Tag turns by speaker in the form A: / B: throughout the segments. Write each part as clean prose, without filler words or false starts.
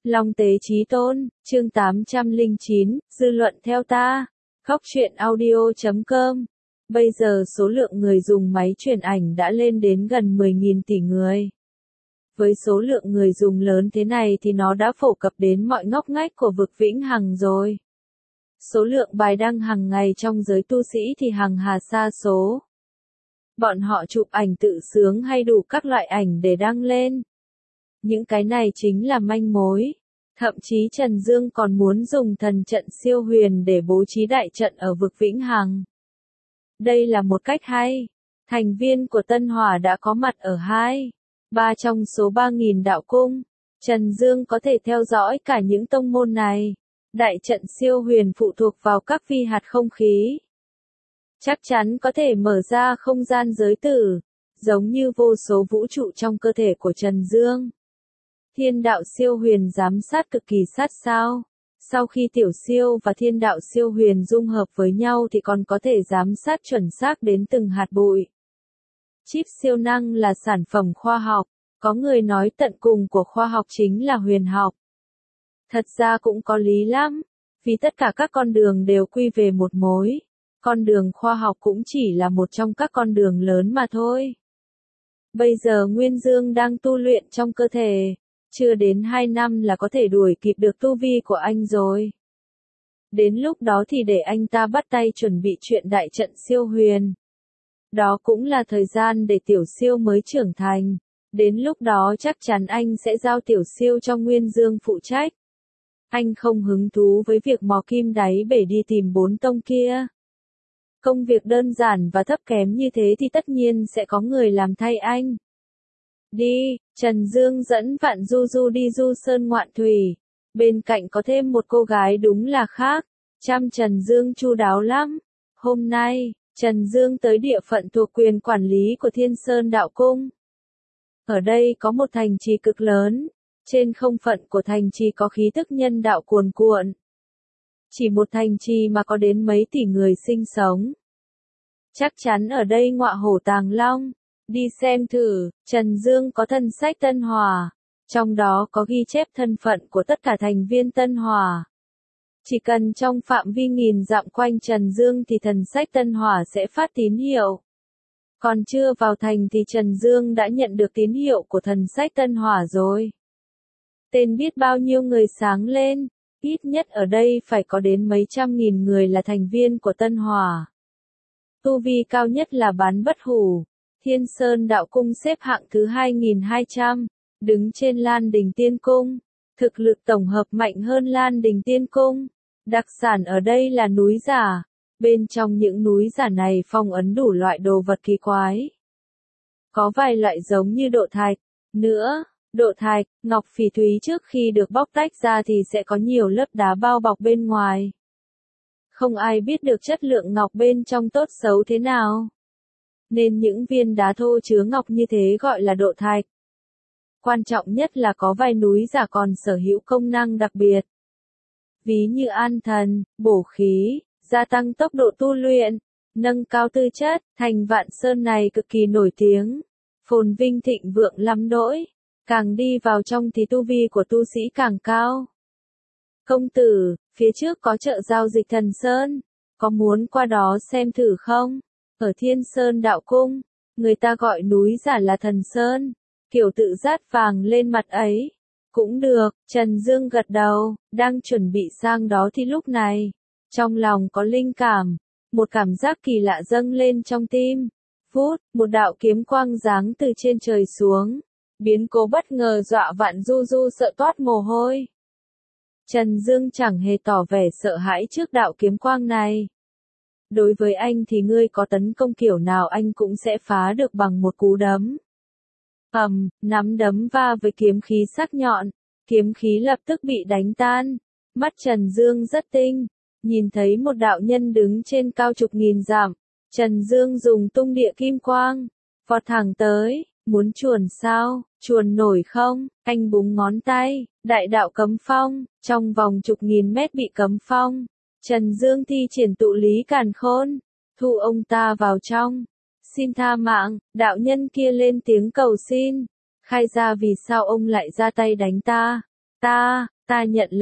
A: Long tế chí tôn, chương 809, dư luận theo ta. Góc truyện audio.com. Bây giờ số lượng người dùng máy truyền ảnh đã lên đến gần 10.000 tỷ người. Với số lượng người dùng lớn thế này thì nó đã phổ cập đến mọi ngóc ngách của vực vĩnh hằng rồi. Số lượng bài đăng hàng ngày trong giới tu sĩ thì hàng hà sa số. Bọn họ chụp ảnh tự sướng hay đủ các loại ảnh để đăng lên. Những cái này chính là manh mối. Thậm chí Trần Dương còn muốn dùng thần trận siêu huyền để bố trí đại trận ở vực vĩnh hằng. Đây là một cách hay. Thành viên của Tân Hỏa đã có mặt ở 2, 3 trong số 3.000 đạo cung. Trần Dương có thể theo dõi cả những tông môn này. Đại trận siêu huyền phụ thuộc vào các phi hạt không khí. Chắc chắn có thể mở ra không gian giới tử, giống như vô số vũ trụ trong cơ thể của Trần Dương. Thiên đạo siêu huyền giám sát cực kỳ sát sao. Sau khi tiểu siêu và thiên đạo siêu huyền dung hợp với nhau thì còn có thể giám sát chuẩn xác đến từng hạt bụi. Chip siêu năng là sản phẩm khoa học. Có người nói tận cùng của khoa học chính là huyền học. Thật ra cũng có lý lắm, vì tất cả các con đường đều quy về một mối. Con đường khoa học cũng chỉ là một trong các con đường lớn mà thôi. Bây giờ Nguyên Dương đang tu luyện trong cơ thể. Chưa đến 2 năm là có thể đuổi kịp được tu vi của anh rồi. Đến lúc đó thì để anh ta bắt tay chuẩn bị chuyện đại trận siêu huyền. Đó cũng là thời gian để tiểu siêu mới trưởng thành. Đến lúc đó chắc chắn anh sẽ giao tiểu siêu cho Nguyên Dương phụ trách. Anh không hứng thú với việc mò kim đáy bể đi tìm 4 tông kia. Công việc đơn giản và thấp kém như thế thì tất nhiên sẽ có người làm thay anh. Đi, Trần Dương dẫn Vạn Du Du đi du sơn ngoạn thủy. Bên cạnh có thêm một cô gái đúng là khác. Chăm Trần Dương chu đáo lắm. Hôm nay, Trần Dương tới địa phận thuộc quyền quản lý của Thiên Sơn Đạo Cung. Ở đây có một thành trì cực lớn. Trên không phận của thành trì có khí tức nhân đạo cuồn cuộn. Chỉ một thành trì mà có đến mấy tỷ người sinh sống. Chắc chắn ở đây ngọa hổ tàng long. Đi xem thử, Trần Dương có thân sách Tân Hỏa. Trong đó có ghi chép thân phận của tất cả thành viên Tân Hỏa. Chỉ cần trong phạm vi nghìn dặm quanh Trần Dương thì thần sách Tân Hỏa sẽ phát tín hiệu. Còn chưa vào thành thì Trần Dương đã nhận được tín hiệu của thần sách Tân Hỏa rồi. Tên biết bao nhiêu người sáng lên, ít nhất ở đây phải có đến mấy trăm nghìn người là thành viên của Tân Hỏa. Tu vi cao nhất là Bán Bất Hủ. Thiên Sơn Đạo Cung xếp hạng thứ 2200, đứng trên Lan Đình Tiên Cung. Thực lực tổng hợp mạnh hơn Lan Đình Tiên Cung. Đặc sản ở đây là núi giả. Bên trong những núi giả này phong ấn đủ loại đồ vật kỳ quái. Có vài loại giống như độ thạch. Nữa, độ thạch, ngọc phỉ thúy trước khi được bóc tách ra thì sẽ có nhiều lớp đá bao bọc bên ngoài. Không ai biết được chất lượng ngọc bên trong tốt xấu thế nào. Nên những viên đá thô chứa ngọc như thế gọi là độ thạch. Quan trọng nhất là có vài núi giả còn sở hữu công năng đặc biệt. Ví như an thần, bổ khí, gia tăng tốc độ tu luyện, nâng cao tư chất. Thành Vạn Sơn này cực kỳ nổi tiếng. Phồn vinh thịnh vượng lắm đỗi. Càng đi vào trong thì tu vi của tu sĩ càng cao. Công tử, phía trước có chợ giao dịch Thần Sơn. Có muốn qua đó xem thử không? Ở Thiên Sơn Đạo Cung, người ta gọi núi giả là Thần Sơn. Kiểu tự dát vàng lên mặt ấy. Cũng được, Trần Dương gật đầu, đang chuẩn bị sang đó thì lúc này. Trong lòng có linh cảm. Một cảm giác kỳ lạ dâng lên trong tim. Phút, một đạo kiếm quang giáng từ trên trời xuống. Biến cố bất ngờ dọa Vạn Du Du sợ toát mồ hôi. Trần Dương chẳng hề tỏ vẻ sợ hãi trước đạo kiếm quang này. Đối với anh thì ngươi có tấn công kiểu nào anh cũng sẽ phá được bằng một cú đấm. Nắm đấm va với kiếm khí sắc nhọn. Kiếm khí lập tức bị đánh tan. Mắt Trần Dương rất tinh. Nhìn thấy một đạo nhân đứng trên cao chục nghìn dặm. Trần Dương dùng tung địa kim quang. Vọt thẳng tới. Muốn chuồn sao? Chuồn nổi không? Anh búng ngón tay. Đại đạo cấm phong. Trong vòng chục nghìn mét bị cấm phong. Trần Dương thi triển tụ lý càn khôn. Thu ông ta vào trong. Xin tha mạng. Đạo nhân kia lên tiếng cầu xin. Khai ra vì sao ông lại ra tay đánh ta. Ta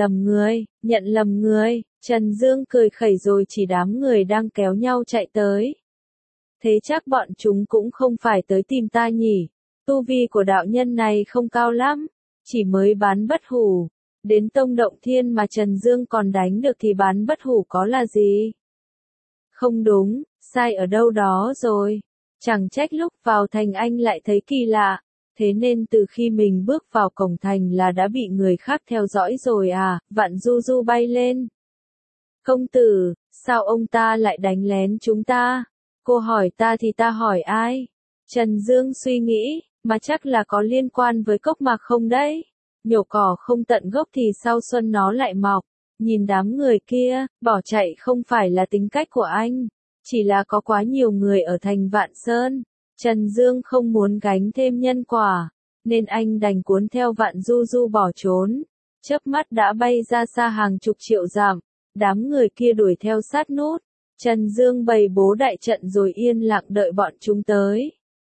A: nhận lầm người, Trần Dương cười khẩy rồi chỉ đám người đang kéo nhau chạy tới. Thế chắc bọn chúng cũng không phải tới tìm ta nhỉ, tu vi của đạo nhân này không cao lắm, chỉ mới bán bất hủ. Đến tông động thiên mà Trần Dương còn đánh được thì bán bất hủ có là gì? Không đúng, sai ở đâu đó rồi. Chẳng trách lúc vào thành anh lại thấy kỳ lạ. Thế nên từ khi mình bước vào cổng thành là đã bị người khác theo dõi rồi à? Vạn Du Du bay lên. Công tử, sao ông ta lại đánh lén chúng ta? Cô hỏi ta thì ta hỏi ai? Trần Dương suy nghĩ, mà chắc là có liên quan với cốc mạc không đấy? Nhổ cỏ không tận gốc thì sau xuân nó lại mọc. Nhìn đám người kia, bỏ chạy không phải là tính cách của anh. Chỉ là có quá nhiều người ở thành Vạn Sơn. Trần Dương không muốn gánh thêm nhân quả. Nên anh đành cuốn theo Vạn Du Du bỏ trốn. Chớp mắt đã bay ra xa hàng chục triệu dặm. Đám người kia đuổi theo sát nút. Trần Dương bày bố đại trận rồi yên lặng đợi bọn chúng tới.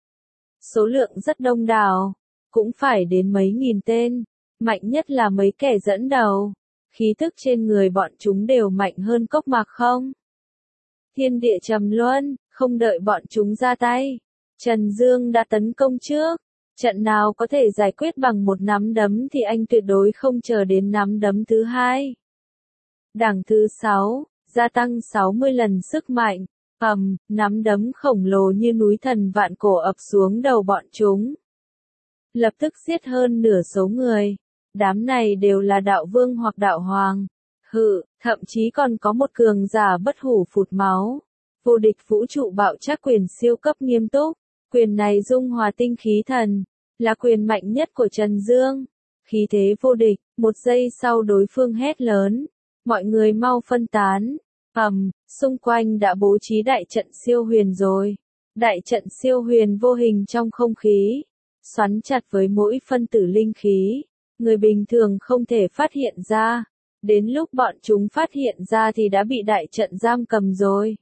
A: Số lượng rất đông đảo. Cũng phải đến mấy nghìn tên. Mạnh nhất là mấy kẻ dẫn đầu. Khí thức trên người bọn chúng đều mạnh hơn cốc mạc không? Thiên địa trầm luân, không đợi bọn chúng ra tay. Trần Dương đã tấn công trước. Trận nào có thể giải quyết bằng một nắm đấm thì anh tuyệt đối không chờ đến nắm đấm thứ hai. Đẳng thứ 6, gia tăng 60 lần sức mạnh. Nắm đấm khổng lồ như núi thần vạn cổ ập xuống đầu bọn chúng. Lập tức giết hơn nửa số người. Đám này đều là đạo vương hoặc đạo hoàng. Thậm chí còn có một cường giả bất hủ phụt máu. Vô địch vũ trụ bạo trác quyền siêu cấp nghiêm túc. Quyền này dung hòa tinh khí thần. Là quyền mạnh nhất của Trần Dương. Khí thế vô địch, một giây sau đối phương hét lớn. Mọi người mau phân tán. Xung quanh đã bố trí đại trận siêu huyền rồi. Đại trận siêu huyền vô hình trong không khí. Xoắn chặt với mỗi phân tử linh khí. Người bình thường không thể phát hiện ra. Đến lúc bọn chúng phát hiện ra thì đã bị đại trận giam cầm rồi.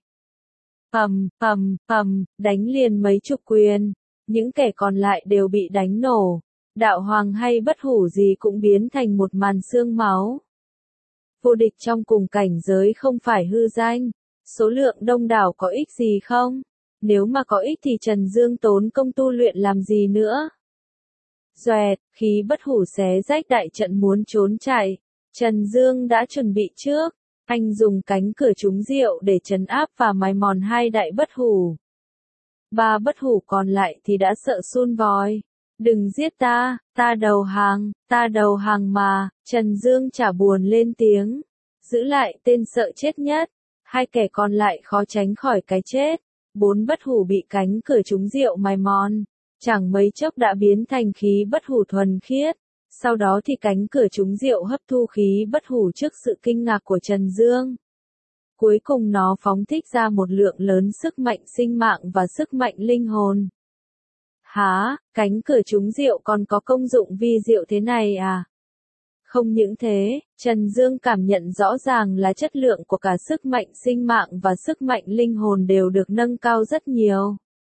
A: Đánh liền mấy chục quyền. Những kẻ còn lại đều bị đánh nổ. Đạo hoàng hay bất hủ gì cũng biến thành một màn xương máu. Vô địch trong cùng cảnh giới không phải hư danh. Số lượng đông đảo có ích gì không? Nếu mà có ích thì Trần Dương tốn công tu luyện làm gì nữa? Doẹt, khí bất hủ xé rách đại trận muốn trốn chạy. Trần Dương đã chuẩn bị trước. Anh dùng cánh cửa trúng diệu để trấn áp và mài mòn hai đại bất hủ. Ba bất hủ còn lại thì đã sợ sun vòi. Đừng giết ta, ta đầu hàng mà. Trần Dương chả buồn lên tiếng. Giữ lại tên sợ chết nhất. Hai kẻ còn lại khó tránh khỏi cái chết. Bốn bất hủ bị cánh cửa trúng diệu mài mòn. Chẳng mấy chốc đã biến thành khí bất hủ thuần khiết. Sau đó thì cánh cửa trúng diệu hấp thu khí bất hủ trước sự kinh ngạc của Trần Dương. Cuối cùng nó phóng thích ra một lượng lớn sức mạnh sinh mạng và sức mạnh linh hồn. Hả, cánh cửa trúng diệu còn có công dụng vi diệu thế này à? Không những thế, Trần Dương cảm nhận rõ ràng là chất lượng của cả sức mạnh sinh mạng và sức mạnh linh hồn đều được nâng cao rất nhiều.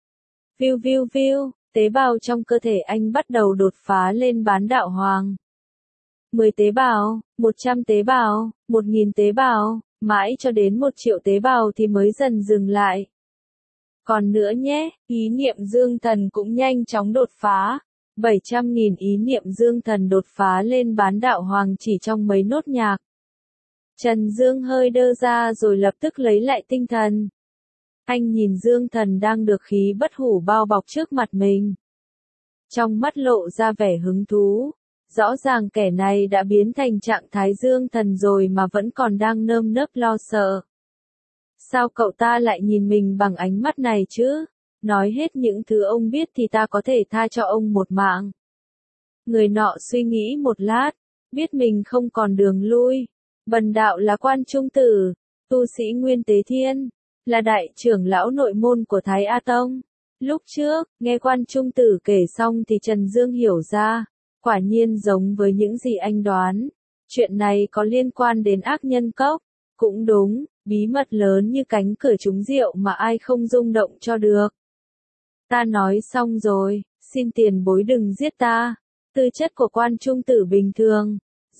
A: Viu, tế bào trong cơ thể anh bắt đầu đột phá lên bán đạo hoàng. 10 tế bào, 100 tế bào, 1000 tế bào, mãi cho đến 1 triệu tế bào thì mới dần dừng lại. Còn nữa nhé, ý niệm dương thần cũng nhanh chóng đột phá. 700.000 ý niệm dương thần đột phá lên bán đạo hoàng chỉ trong mấy nốt nhạc. Trần Dương hơi đơ ra rồi lập tức lấy lại tinh thần. Anh nhìn dương thần đang được khí bất hủ bao bọc trước mặt mình. Trong mắt lộ ra vẻ hứng thú. Rõ ràng kẻ này đã biến thành trạng thái dương thần rồi mà vẫn còn đang nơm nớp lo sợ. Sao cậu ta lại nhìn mình bằng ánh mắt này chứ? Nói hết những thứ ông biết thì ta có thể tha cho ông một mạng. Người nọ suy nghĩ một lát, biết mình không còn đường lui. Bần đạo là Quan Trung Tử, tu sĩ Nguyên Tế Thiên, là đại trưởng lão nội môn của Thái A Tông. Lúc trước, nghe Quan Trung Tử kể xong thì Trần Dương hiểu ra, quả nhiên giống với những gì anh đoán. Chuyện này có liên quan đến ác nhân cốc. Cũng đúng, bí mật lớn như cánh cửa trúng diệu mà ai không rung động cho được. Ta nói xong rồi, xin tiền bối đừng giết ta. Tư chất của Quan Trung Tử bình thường,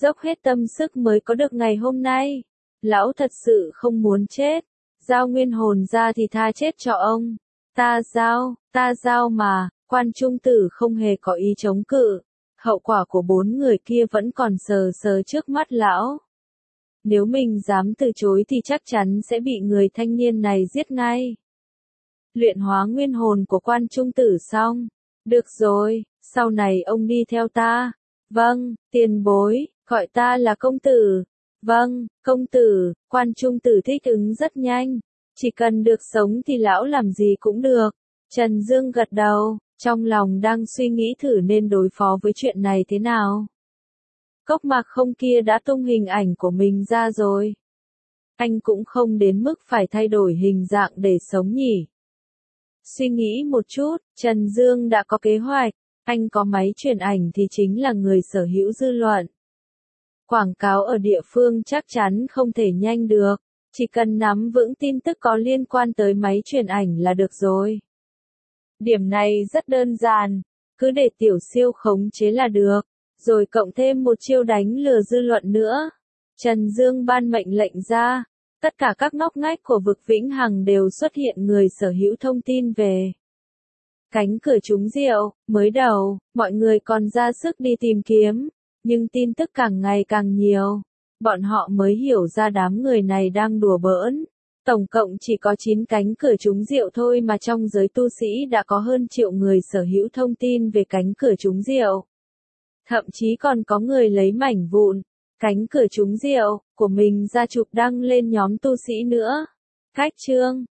A: dốc hết tâm sức mới có được ngày hôm nay. Lão thật sự không muốn chết. Giao nguyên hồn ra thì tha chết cho ông. Ta giao mà, quan trung tử không hề có ý chống cự. Hậu quả của 4 người kia vẫn còn sờ sờ trước mắt lão. Nếu mình dám từ chối thì chắc chắn sẽ bị người thanh niên này giết ngay. Luyện hóa nguyên hồn của quan trung tử xong. Được rồi, sau này ông đi theo ta. Vâng, tiền bối, gọi ta là công tử. Vâng, công tử, quan trung tử thích ứng rất nhanh. Chỉ cần được sống thì lão làm gì cũng được. Trần Dương gật đầu, trong lòng đang suy nghĩ thử nên đối phó với chuyện này thế nào. Cốc Mạc Không kia đã tung hình ảnh của mình ra rồi. Anh cũng không đến mức phải thay đổi hình dạng để sống nhỉ. Suy nghĩ một chút, Trần Dương đã có kế hoạch. Anh có máy truyền ảnh thì chính là người sở hữu dư luận. Quảng cáo ở địa phương chắc chắn không thể nhanh được. Chỉ cần nắm vững tin tức có liên quan tới máy truyền ảnh là được rồi. Điểm này rất đơn giản. Cứ để Tiểu Siêu khống chế là được. Rồi cộng thêm một chiêu đánh lừa dư luận nữa. Trần Dương ban mệnh lệnh ra. Tất cả các ngóc ngách của vực Vĩnh Hằng đều xuất hiện người sở hữu thông tin về cánh cửa trúng rượu. Mới đầu, mọi người còn ra sức đi tìm kiếm. Nhưng tin tức càng ngày càng nhiều. Bọn họ mới hiểu ra đám người này đang đùa bỡn. Tổng cộng chỉ có 9 cánh cửa trúng rượu thôi mà trong giới tu sĩ đã có hơn triệu người sở hữu thông tin về cánh cửa trúng rượu. Thậm chí còn có người lấy mảnh vụn, cánh cửa trúng rượu, của mình ra chụp đăng lên nhóm tu sĩ nữa. Khách trương,